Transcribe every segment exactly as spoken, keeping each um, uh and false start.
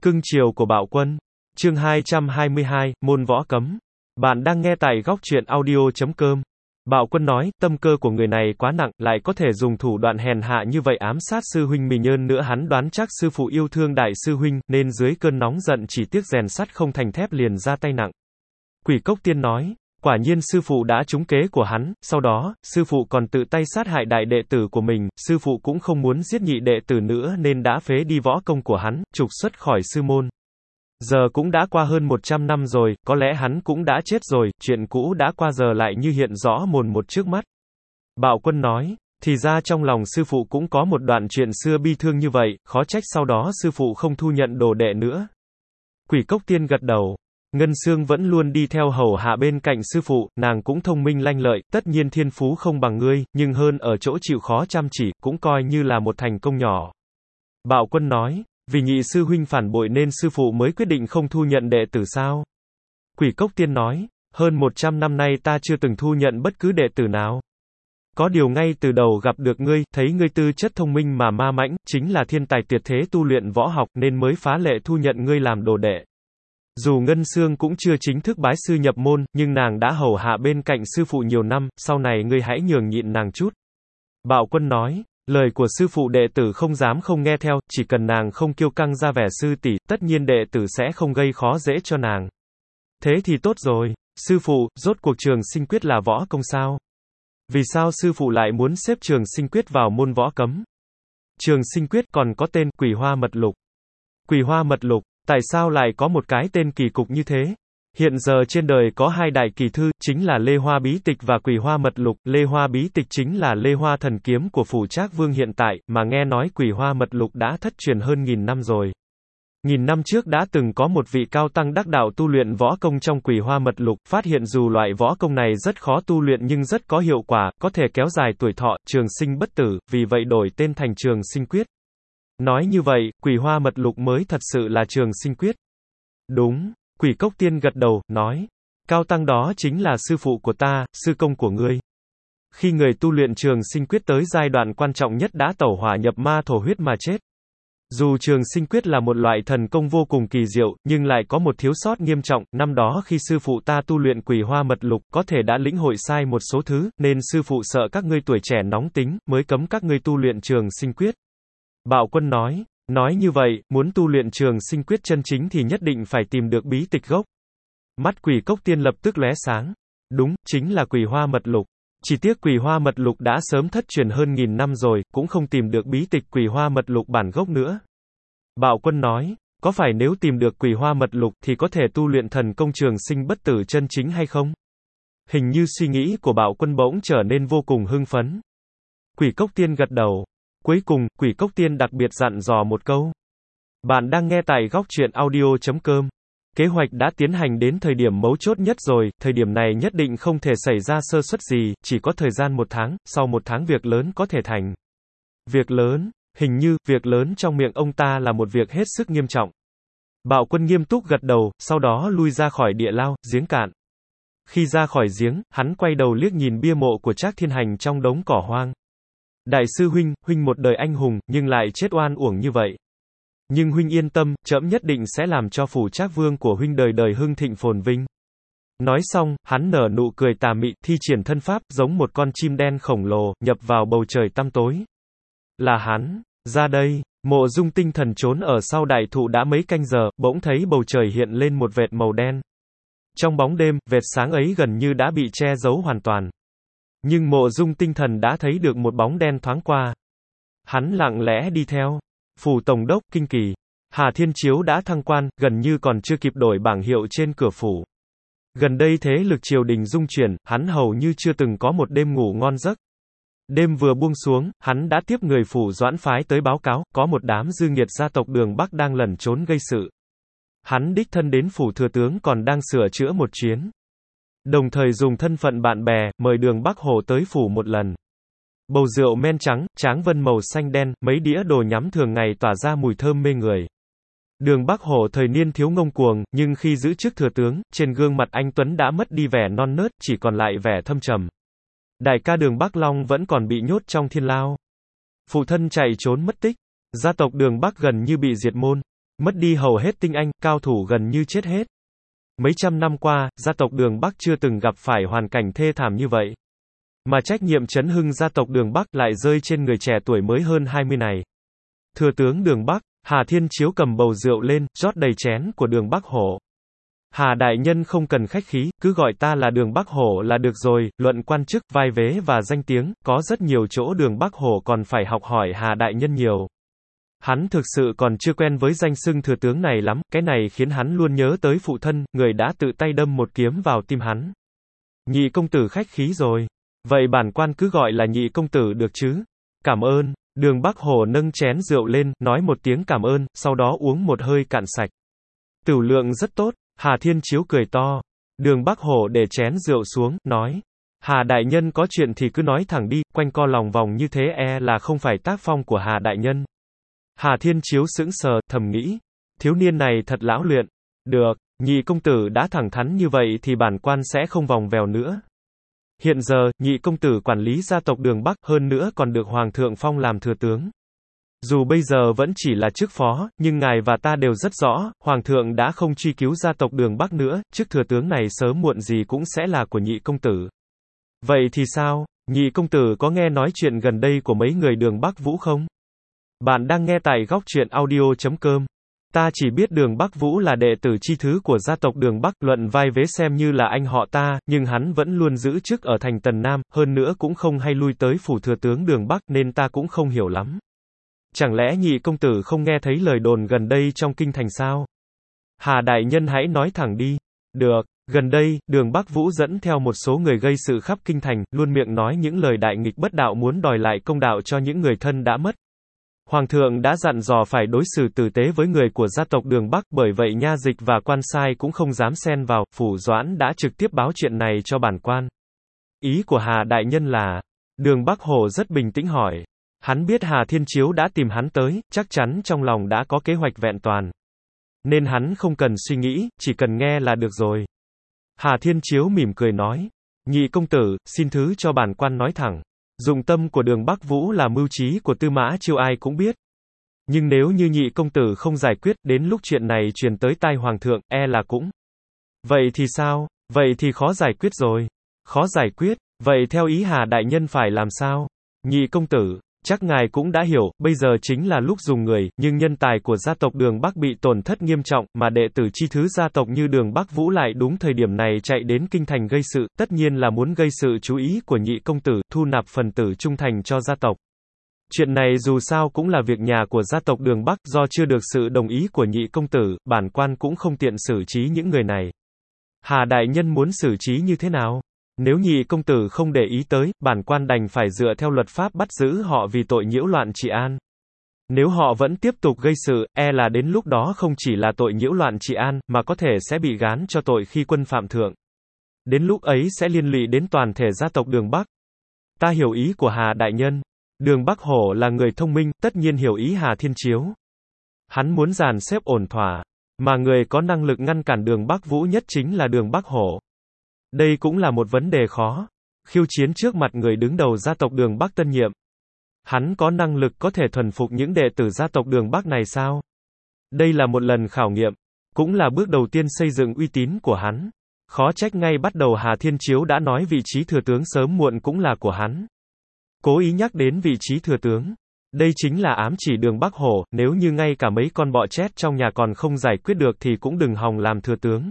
Cưng chiều của Bạo Quân. Chương hai trăm hai mươi hai, môn võ cấm. Bạn đang nghe tại góc truyện audio chấm com. Bạo Quân nói, tâm cơ của người này quá nặng, lại có thể dùng thủ đoạn hèn hạ như vậy ám sát sư huynh mình, hơn nữa hắn đoán chắc sư phụ yêu thương đại sư huynh, nên dưới cơn nóng giận chỉ tiếc rèn sắt không thành thép liền ra tay nặng. Quỷ Cốc Tiên nói, quả nhiên sư phụ đã trúng kế của hắn, sau đó, sư phụ còn tự tay sát hại đại đệ tử của mình, sư phụ cũng không muốn giết nhị đệ tử nữa nên đã phế đi võ công của hắn, trục xuất khỏi sư môn. Giờ cũng đã qua hơn một trăm năm rồi, có lẽ hắn cũng đã chết rồi, chuyện cũ đã qua giờ lại như hiện rõ mồn một trước mắt. Bạo Quân nói, thì ra trong lòng sư phụ cũng có một đoạn chuyện xưa bi thương như vậy, khó trách sau đó sư phụ không thu nhận đồ đệ nữa. Quỷ Cốc Tiên gật đầu. Ngân Xương vẫn luôn đi theo hầu hạ bên cạnh sư phụ, nàng cũng thông minh lanh lợi, tất nhiên thiên phú không bằng ngươi, nhưng hơn ở chỗ chịu khó chăm chỉ, cũng coi như là một thành công nhỏ. Bạo Quân nói, vì nhị sư huynh phản bội nên sư phụ mới quyết định không thu nhận đệ tử sao? Quỷ Cốc Tiên nói, hơn một trăm năm nay ta chưa từng thu nhận bất cứ đệ tử nào. Có điều ngay từ đầu gặp được ngươi, thấy ngươi tư chất thông minh mà ma mãnh, chính là thiên tài tuyệt thế tu luyện võ học nên mới phá lệ thu nhận ngươi làm đồ đệ. Dù Ngân Xương cũng chưa chính thức bái sư nhập môn, nhưng nàng đã hầu hạ bên cạnh sư phụ nhiều năm, sau này ngươi hãy nhường nhịn nàng chút. Bạo Quân nói, lời của sư phụ đệ tử không dám không nghe theo, chỉ cần nàng không kiêu căng ra vẻ sư tỷ, tất nhiên đệ tử sẽ không gây khó dễ cho nàng. Thế thì tốt rồi, sư phụ, rốt cuộc Trường Sinh Quyết là võ công sao? Vì sao sư phụ lại muốn xếp Trường Sinh Quyết vào môn võ cấm? Trường Sinh Quyết còn có tên Quỷ Hoa Mật Lục. Quỷ Hoa Mật Lục, tại sao lại có một cái tên kỳ cục như thế? Hiện giờ trên đời có hai đại kỳ thư, chính là Lê Hoa Bí Tịch và Quỷ Hoa Mật Lục. Lê Hoa Bí Tịch chính là Lê Hoa thần kiếm của Phủ Trác Vương hiện tại, mà nghe nói Quỷ Hoa Mật Lục đã thất truyền hơn nghìn năm rồi. Nghìn năm trước đã từng có một vị cao tăng đắc đạo tu luyện võ công trong Quỷ Hoa Mật Lục, phát hiện dù loại võ công này rất khó tu luyện nhưng rất có hiệu quả, có thể kéo dài tuổi thọ, trường sinh bất tử, vì vậy đổi tên thành Trường Sinh Quyết. Nói như vậy, Quỷ Hoa Mật Lục mới thật sự là Trường Sinh Quyết. Đúng, Quỷ Cốc Tiên gật đầu, nói, cao tăng đó chính là sư phụ của ta, sư công của ngươi. Khi người tu luyện Trường Sinh Quyết tới giai đoạn quan trọng nhất đã tẩu hỏa nhập ma thổ huyết mà chết. Dù Trường Sinh Quyết là một loại thần công vô cùng kỳ diệu, nhưng lại có một thiếu sót nghiêm trọng, năm đó khi sư phụ ta tu luyện Quỷ Hoa Mật Lục, có thể đã lĩnh hội sai một số thứ, nên sư phụ sợ các ngươi tuổi trẻ nóng tính, mới cấm các ngươi tu luyện Trường Sinh Quyết. Bạo Quân nói, nói như vậy, muốn tu luyện Trường Sinh Quyết chân chính thì nhất định phải tìm được bí tịch gốc. Mắt Quỷ Cốc Tiên lập tức lóe sáng. Đúng, chính là Quỷ Hoa Mật Lục. Chỉ tiếc Quỷ Hoa Mật Lục đã sớm thất truyền hơn nghìn năm rồi, cũng không tìm được bí tịch Quỷ Hoa Mật Lục bản gốc nữa. Bạo Quân nói, có phải nếu tìm được Quỷ Hoa Mật Lục thì có thể tu luyện thần công Trường Sinh bất tử chân chính hay không? Hình như suy nghĩ của Bạo Quân bỗng trở nên vô cùng hưng phấn. Quỷ Cốc Tiên gật đầu. Cuối cùng, Quỷ Cốc Tiên đặc biệt dặn dò một câu. Bạn đang nghe tại góc truyện audio chấm com. Kế hoạch đã tiến hành đến thời điểm mấu chốt nhất rồi, thời điểm này nhất định không thể xảy ra sơ suất gì, chỉ có thời gian một tháng, sau một tháng việc lớn có thể thành. Việc lớn, hình như, việc lớn trong miệng ông ta là một việc hết sức nghiêm trọng. Bạo Quân nghiêm túc gật đầu, sau đó lui ra khỏi địa lao, giếng cạn. Khi ra khỏi giếng, hắn quay đầu liếc nhìn bia mộ của Trác Thiên Hành trong đống cỏ hoang. Đại sư huynh, huynh một đời anh hùng, nhưng lại chết oan uổng như vậy. Nhưng huynh yên tâm, trẫm nhất định sẽ làm cho Phủ Trác Vương của huynh đời đời hưng thịnh phồn vinh. Nói xong, hắn nở nụ cười tà mị, thi triển thân pháp, giống một con chim đen khổng lồ, nhập vào bầu trời tăm tối. Là hắn, ra đây, Mộ Dung tinh thần trốn ở sau đại thụ đã mấy canh giờ, bỗng thấy bầu trời hiện lên một vệt màu đen. Trong bóng đêm, vệt sáng ấy gần như đã bị che giấu hoàn toàn. Nhưng Mộ Dung tinh thần đã thấy được một bóng đen thoáng qua. Hắn lặng lẽ đi theo. Phủ Tổng đốc, Kinh Kỳ. Hà Thiên Chiếu đã thăng quan, gần như còn chưa kịp đổi bảng hiệu trên cửa phủ. Gần đây thế lực triều đình dung chuyển, hắn hầu như chưa từng có một đêm ngủ ngon giấc. Đêm vừa buông xuống, hắn đã tiếp người phủ Doãn phái tới báo cáo, có một đám dư nghiệt gia tộc Đường Bắc đang lẩn trốn gây sự. Hắn đích thân đến phủ thừa tướng còn đang sửa chữa một chuyến. Đồng thời dùng thân phận bạn bè, mời Đường Bắc Hổ tới phủ một lần. Bầu rượu men trắng, tráng vân màu xanh đen, mấy đĩa đồ nhắm thường ngày tỏa ra mùi thơm mê người. Đường Bắc Hổ thời niên thiếu ngông cuồng, nhưng khi giữ chức thừa tướng, trên gương mặt anh Tuấn đã mất đi vẻ non nớt, chỉ còn lại vẻ thâm trầm. Đại ca Đường Bắc Long vẫn còn bị nhốt trong thiên lao. Phụ thân chạy trốn mất tích. Gia tộc Đường Bắc gần như bị diệt môn. Mất đi hầu hết tinh anh, cao thủ gần như chết hết. Mấy trăm năm qua, gia tộc Đường Bắc chưa từng gặp phải hoàn cảnh thê thảm như vậy. Mà trách nhiệm trấn hưng gia tộc Đường Bắc lại rơi trên người trẻ tuổi mới hơn hai mươi này. Thừa tướng Đường Bắc, Hà Thiên Chiếu cầm bầu rượu lên, rót đầy chén của Đường Bắc Hổ. Hà đại nhân không cần khách khí, cứ gọi ta là Đường Bắc Hổ là được rồi, luận quan chức, vai vế và danh tiếng, có rất nhiều chỗ Đường Bắc Hổ còn phải học hỏi Hà đại nhân nhiều. Hắn thực sự còn chưa quen với danh xưng thừa tướng này lắm, cái này khiến hắn luôn nhớ tới phụ thân, người đã tự tay đâm một kiếm vào tim hắn. Nhị công tử khách khí rồi. Vậy bản quan cứ gọi là nhị công tử được chứ? Cảm ơn. Đường Bắc Hổ nâng chén rượu lên, nói một tiếng cảm ơn, sau đó uống một hơi cạn sạch. Tửu lượng rất tốt. Hà Thiên Chiếu cười to. Đường Bắc Hổ để chén rượu xuống, nói. Hà đại nhân có chuyện thì cứ nói thẳng đi, quanh co lòng vòng như thế e là không phải tác phong của Hà đại nhân. Hà Thiên Chiếu sững sờ, thầm nghĩ. Thiếu niên này thật lão luyện. Được, nhị công tử đã thẳng thắn như vậy thì bản quan sẽ không vòng vèo nữa. Hiện giờ, nhị công tử quản lý gia tộc Đường Bắc, hơn nữa còn được Hoàng thượng phong làm thừa tướng. Dù bây giờ vẫn chỉ là chức phó, nhưng ngài và ta đều rất rõ, Hoàng thượng đã không truy cứu gia tộc Đường Bắc nữa, chức thừa tướng này sớm muộn gì cũng sẽ là của nhị công tử. Vậy thì sao, nhị công tử có nghe nói chuyện gần đây của mấy người Đường Bắc Vũ không? Bạn đang nghe tại góc truyện audio chấm com. Ta chỉ biết Đường Bắc Vũ là đệ tử chi thứ của gia tộc Đường Bắc, luận vai vế xem như là anh họ ta, nhưng hắn vẫn luôn giữ chức ở thành Tần Nam, hơn nữa cũng không hay lui tới phủ thừa tướng Đường Bắc nên ta cũng không hiểu lắm. Chẳng lẽ nhị công tử không nghe thấy lời đồn gần đây trong kinh thành sao? Hà đại nhân hãy nói thẳng đi. Được, gần đây, Đường Bắc Vũ dẫn theo một số người gây sự khắp kinh thành, luôn miệng nói những lời đại nghịch bất đạo muốn đòi lại công đạo cho những người thân đã mất. Hoàng thượng đã dặn dò phải đối xử tử tế với người của gia tộc Đường Bắc, bởi vậy nha dịch và quan sai cũng không dám xen vào, Phủ Doãn đã trực tiếp báo chuyện này cho bản quan. Ý của Hà đại nhân là, Đường Bắc Hổ rất bình tĩnh hỏi. Hắn biết Hà Thiên Chiếu đã tìm hắn tới, chắc chắn trong lòng đã có kế hoạch vẹn toàn. Nên hắn không cần suy nghĩ, chỉ cần nghe là được rồi. Hà Thiên Chiếu mỉm cười nói, nhị công tử, xin thứ cho bản quan nói thẳng. Dụng tâm của Đường Bắc Vũ là mưu trí của Tư Mã Chiêu ai cũng biết. Nhưng nếu như nhị công tử không giải quyết, đến lúc chuyện này truyền tới tai Hoàng thượng, e là cũng. Vậy thì sao? Vậy thì khó giải quyết rồi. Khó giải quyết, vậy theo ý Hà đại nhân phải làm sao? Nhị công tử, chắc ngài cũng đã hiểu, bây giờ chính là lúc dùng người, nhưng nhân tài của gia tộc Đường Bắc bị tổn thất nghiêm trọng, mà đệ tử chi thứ gia tộc như Đường Bắc Vũ lại đúng thời điểm này chạy đến kinh thành gây sự, tất nhiên là muốn gây sự chú ý của nhị công tử, thu nạp phần tử trung thành cho gia tộc. Chuyện này dù sao cũng là việc nhà của gia tộc Đường Bắc, do chưa được sự đồng ý của nhị công tử, bản quan cũng không tiện xử trí những người này. Hà đại nhân muốn xử trí như thế nào? Nếu nhị công tử không để ý tới, bản quan đành phải dựa theo luật pháp bắt giữ họ vì tội nhiễu loạn trị an. Nếu họ vẫn tiếp tục gây sự, e là đến lúc đó không chỉ là tội nhiễu loạn trị an, mà có thể sẽ bị gán cho tội khi quân phạm thượng. Đến lúc ấy sẽ liên lụy đến toàn thể gia tộc Đường Bắc. Ta hiểu ý của Hà đại nhân. Đường Bắc Hổ là người thông minh, tất nhiên hiểu ý Hà Thiên Chiếu. Hắn muốn dàn xếp ổn thỏa, mà người có năng lực ngăn cản Đường Bắc Vũ nhất chính là Đường Bắc Hổ. Đây cũng là một vấn đề khó. Khiêu chiến trước mặt người đứng đầu gia tộc Đường Bắc tân nhiệm. Hắn có năng lực có thể thuần phục những đệ tử gia tộc Đường Bắc này sao? Đây là một lần khảo nghiệm, cũng là bước đầu tiên xây dựng uy tín của hắn. Khó trách ngay bắt đầu Hà Thiên Chiếu đã nói vị trí thừa tướng sớm muộn cũng là của hắn. Cố ý nhắc đến vị trí thừa tướng. Đây chính là ám chỉ Đường Bắc Hổ, nếu như ngay cả mấy con bọ chét trong nhà còn không giải quyết được thì cũng đừng hòng làm thừa tướng.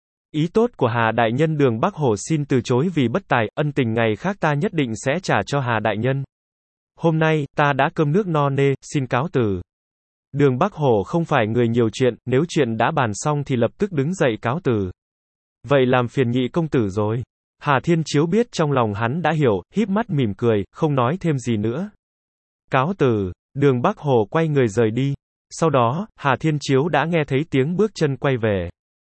Ý tốt của Hà đại nhân Đường Bắc Hổ xin từ chối vì bất tài, ân tình ngày khác ta nhất định sẽ trả cho Hà đại nhân. Hôm nay, ta đã cơm nước no nê, xin cáo từ. Đường Bắc Hổ không phải người nhiều chuyện, nếu chuyện đã bàn xong thì lập tức đứng dậy cáo từ. Vậy làm phiền nhị công tử rồi. Hà Thiên Chiếu biết trong lòng hắn đã hiểu, híp mắt mỉm cười, không nói thêm gì nữa. Cáo từ, Đường Bắc Hổ quay người rời đi. Sau đó, Hà Thiên Chiếu đã nghe thấy tiếng bước chân quay về.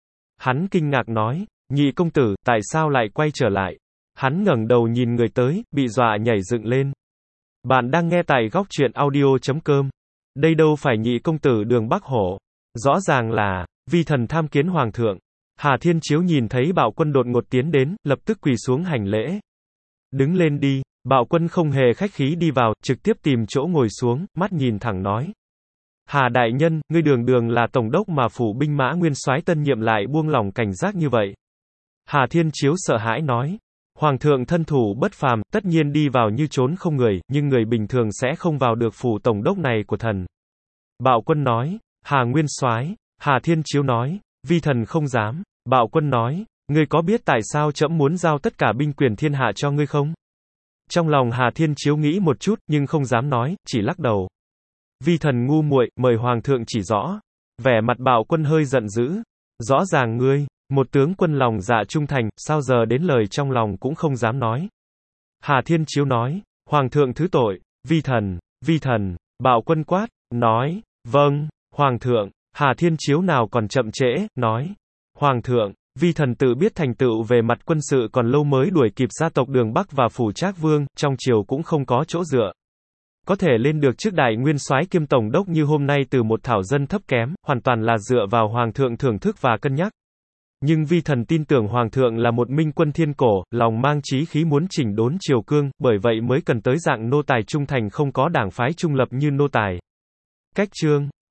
Hắn kinh ngạc nói, nhị công tử, tại sao lại quay trở lại? Hắn ngẩng đầu nhìn người tới, bị dọa nhảy dựng lên. Bạn đang nghe tại góc truyện audio chấm com. Đây đâu phải nhị công tử Đường Bắc Hổ. Rõ ràng là, vi thần tham kiến Hoàng thượng. Hà Thiên Chiếu nhìn thấy Bạo Quân đột ngột tiến đến, lập tức quỳ xuống hành lễ. Đứng lên đi. Bạo Quân không hề khách khí đi vào, trực tiếp tìm chỗ ngồi xuống, mắt nhìn thẳng nói. Hà đại nhân, ngươi đường đường là tổng đốc mà phủ binh mã nguyên soái tân nhiệm lại buông lỏng cảnh giác như vậy. Hà Thiên Chiếu sợ hãi nói. Hoàng thượng thân thủ bất phàm, tất nhiên đi vào như trốn không người, nhưng người bình thường sẽ không vào được phủ tổng đốc này của thần. Bạo Quân nói. Hà nguyên soái. Hà Thiên Chiếu nói. Vi thần không dám. Bạo Quân nói. Ngươi có biết tại sao trẫm muốn giao tất cả binh quyền thiên hạ cho ngươi không? Trong lòng Hà Thiên Chiếu nghĩ một chút, nhưng không dám nói, chỉ lắc đầu. Vi thần ngu muội, mời hoàng thượng chỉ rõ. Vẻ mặt Bạo Quân hơi giận dữ. Rõ ràng ngươi, một tướng quân lòng dạ trung thành, sao giờ đến lời trong lòng cũng không dám nói. Hà Thiên Chiếu nói, hoàng thượng thứ tội, vi thần, vi thần, Bạo Quân quát, nói, vâng, hoàng thượng. Hà Thiên Chiếu nào còn chậm trễ, nói, hoàng thượng, vi thần tự biết thành tựu về mặt quân sự còn lâu mới đuổi kịp gia tộc Đường Bắc và phủ Trác Vương, trong triều cũng không có chỗ dựa. Có thể lên được chức đại nguyên soái kiêm tổng đốc như hôm nay từ một thảo dân thấp kém, hoàn toàn là dựa vào hoàng thượng thưởng thức và cân nhắc. Nhưng vi thần tin tưởng hoàng thượng là một minh quân thiên cổ, lòng mang chí khí muốn chỉnh đốn triều cương, bởi vậy mới cần tới dạng nô tài trung thành không có đảng phái trung lập như nô tài. Cách chương